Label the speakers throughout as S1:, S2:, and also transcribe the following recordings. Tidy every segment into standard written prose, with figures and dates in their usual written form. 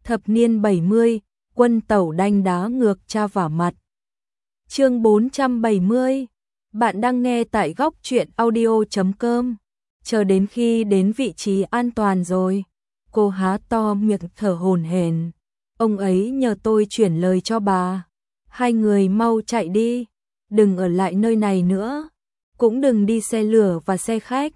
S1: Thập niên 70, quân tẩu đanh đá ngược cha vả mặt. Chương 470. Bạn đang nghe tại góc truyện audio.com. Chờ đến khi đến vị trí an toàn rồi, cô há to miệng thở hổn hển. Ông ấy nhờ tôi chuyển lời cho bà. Hai người mau chạy đi, đừng ở lại nơi này nữa, cũng đừng đi xe lửa và xe khách.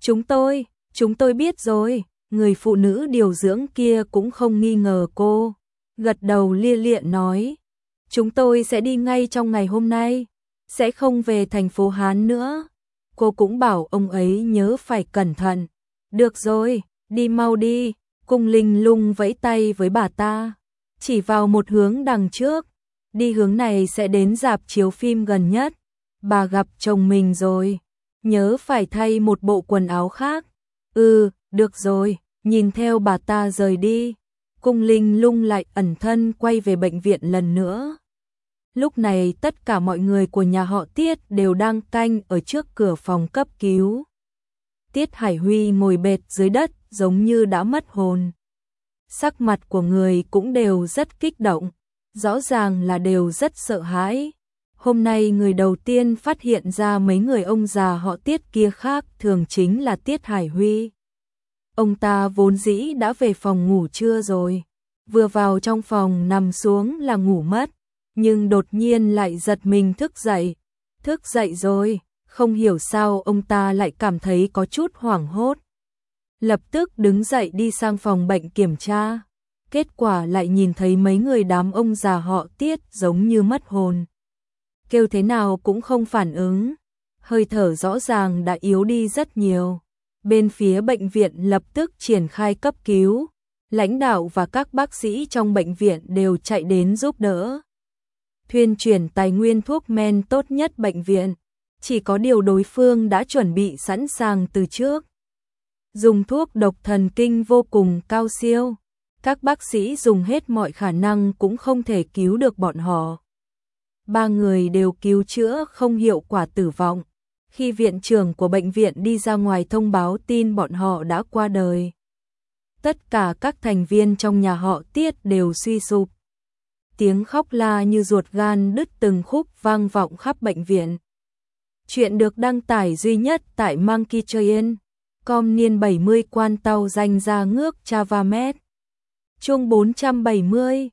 S1: Chúng tôi biết rồi. Người phụ nữ điều dưỡng kia cũng không nghi ngờ cô, gật đầu lia lịa nói, chúng tôi sẽ đi ngay trong ngày hôm nay, sẽ không về thành phố Hán nữa. Cô cũng bảo ông ấy nhớ phải cẩn thận. Được rồi, đi mau đi. Cung Linh Lung vẫy tay với bà ta, chỉ vào một hướng đằng trước, đi hướng này sẽ đến rạp chiếu phim gần nhất. Bà gặp chồng mình rồi, nhớ phải thay một bộ quần áo khác. Được rồi. Nhìn theo bà ta rời đi, Cung Linh Lung lại ẩn thân quay về bệnh viện lần nữa. Lúc này tất cả mọi người của nhà họ Tiết đều đang canh ở trước cửa phòng cấp cứu. Tiết Hải Huy ngồi bệt dưới đất giống như đã mất hồn. Sắc mặt của người cũng đều rất kích động, rõ ràng là đều rất sợ hãi. Hôm nay người đầu tiên phát hiện ra mấy người ông già họ Tiết kia khác thường chính là Tiết Hải Huy. Ông ta vốn dĩ đã về phòng ngủ trưa rồi, vừa vào trong phòng nằm xuống là ngủ mất, nhưng đột nhiên lại giật mình thức dậy rồi, không hiểu sao ông ta lại cảm thấy có chút hoảng hốt. Lập tức đứng dậy đi sang phòng bệnh kiểm tra, kết quả lại nhìn thấy mấy người đám ông già họ Tiết giống như mất hồn. Kêu thế nào cũng không phản ứng, hơi thở rõ ràng đã yếu đi rất nhiều. Bên phía bệnh viện lập tức triển khai cấp cứu, lãnh đạo và các bác sĩ trong bệnh viện đều chạy đến giúp đỡ. Thuyên chuyển tài nguyên thuốc men tốt nhất bệnh viện, chỉ có điều đối phương đã chuẩn bị sẵn sàng từ trước. Dùng thuốc độc thần kinh vô cùng cao siêu, các bác sĩ dùng hết mọi khả năng cũng không thể cứu được bọn họ. Ba người đều cứu chữa không hiệu quả tử vong. Khi viện trưởng của bệnh viện đi ra ngoài thông báo tin bọn họ đã qua đời, tất cả các thành viên trong nhà họ Tiết đều suy sụp. Tiếng khóc la như ruột gan đứt từng khúc vang vọng khắp bệnh viện. Chuyện được đăng tải duy nhất tại Monkeytrain.com niên 70 quan tàu danh ra ngước Chavamet. Chương 470.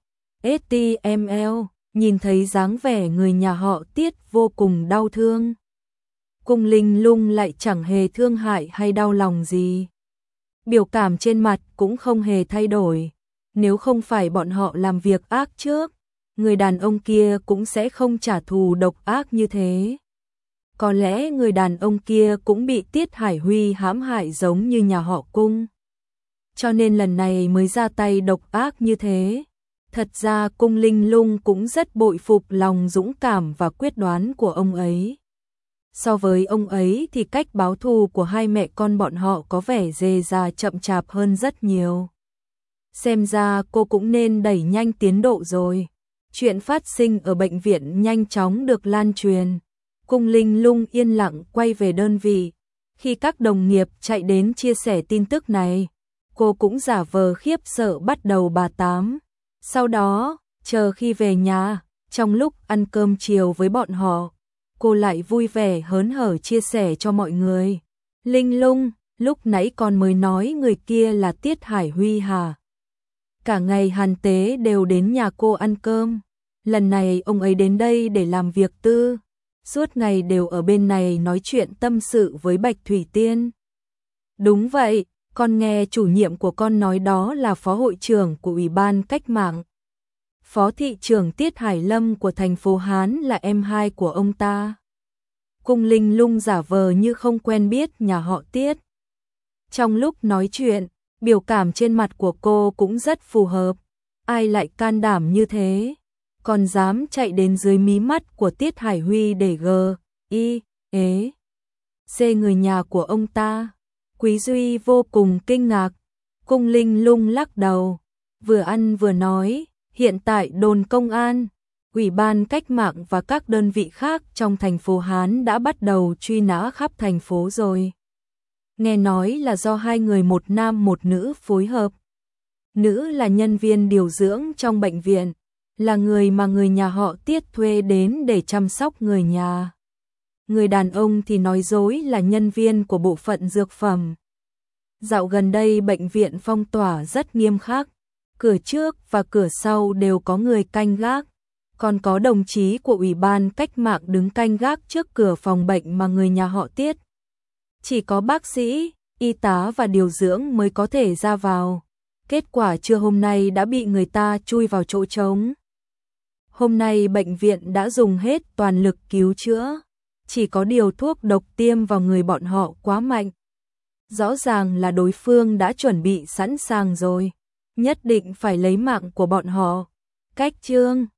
S1: STML, nhìn thấy dáng vẻ người nhà họ Tiết vô cùng đau thương. Cung Linh Lung lại chẳng hề thương hại hay đau lòng gì. Biểu cảm trên mặt cũng không hề thay đổi. Nếu không phải bọn họ làm việc ác trước, người đàn ông kia cũng sẽ không trả thù độc ác như thế. Có lẽ người đàn ông kia cũng bị Tiết Hải Huy hãm hại giống như nhà họ Cung, cho nên lần này mới ra tay độc ác như thế. Thật ra Cung Linh Lung cũng rất bội phục lòng dũng cảm và quyết đoán của ông ấy. So với ông ấy thì cách báo thù của hai mẹ con bọn họ có vẻ dề dà chậm chạp hơn rất nhiều. Xem ra cô cũng nên đẩy nhanh tiến độ rồi. Chuyện phát sinh ở bệnh viện nhanh chóng được lan truyền. Cung Linh Lung yên lặng quay về đơn vị. Khi các đồng nghiệp chạy đến chia sẻ tin tức này, cô cũng giả vờ khiếp sợ bắt đầu bà tám. Sau đó, chờ khi về nhà, trong lúc ăn cơm chiều với bọn họ, cô lại vui vẻ hớn hở chia sẻ cho mọi người. Linh Lung, lúc nãy con mới nói người kia là Tiết Hải Huy hả? Cả ngày Hàn Tế đều đến nhà cô ăn cơm. Lần này ông ấy đến đây để làm việc tư. Suốt ngày đều ở bên này nói chuyện tâm sự với Bạch Thủy Tiên. Đúng vậy, con nghe chủ nhiệm của con nói đó là phó hội trưởng của Ủy ban Cách mạng. Phó thị trưởng Tiết Hải Lâm của thành phố Hán là em hai của ông ta. Cung Linh Lung giả vờ như không quen biết nhà họ Tiết. Trong lúc nói chuyện, biểu cảm trên mặt của cô cũng rất phù hợp. Ai lại can đảm như thế, còn dám chạy đến dưới mí mắt của Tiết Hải Huy để C người nhà của ông ta. Quý Duy vô cùng kinh ngạc. Cung Linh Lung lắc đầu, vừa ăn vừa nói, hiện tại đồn công an, Ủy ban Cách mạng và các đơn vị khác trong thành phố Hán đã bắt đầu truy nã khắp thành phố rồi. Nghe nói là do hai người một nam một nữ phối hợp. Nữ là nhân viên điều dưỡng trong bệnh viện, là người mà người nhà họ Tiết thuê đến để chăm sóc người nhà. Người đàn ông thì nói dối là nhân viên của bộ phận dược phẩm. Dạo gần đây bệnh viện phong tỏa rất nghiêm khắc, cửa trước và cửa sau đều có người canh gác, còn có đồng chí của Ủy ban Cách mạng đứng canh gác trước cửa phòng bệnh mà người nhà họ Tiết. Chỉ có bác sĩ, y tá và điều dưỡng mới có thể ra vào. Kết quả trưa hôm nay đã bị người ta chui vào chỗ trống. Hôm nay bệnh viện đã dùng hết toàn lực cứu chữa, chỉ có điều thuốc độc tiêm vào người bọn họ quá mạnh. Rõ ràng là đối phương đã chuẩn bị sẵn sàng rồi, nhất định phải lấy mạng của bọn họ. Cách chương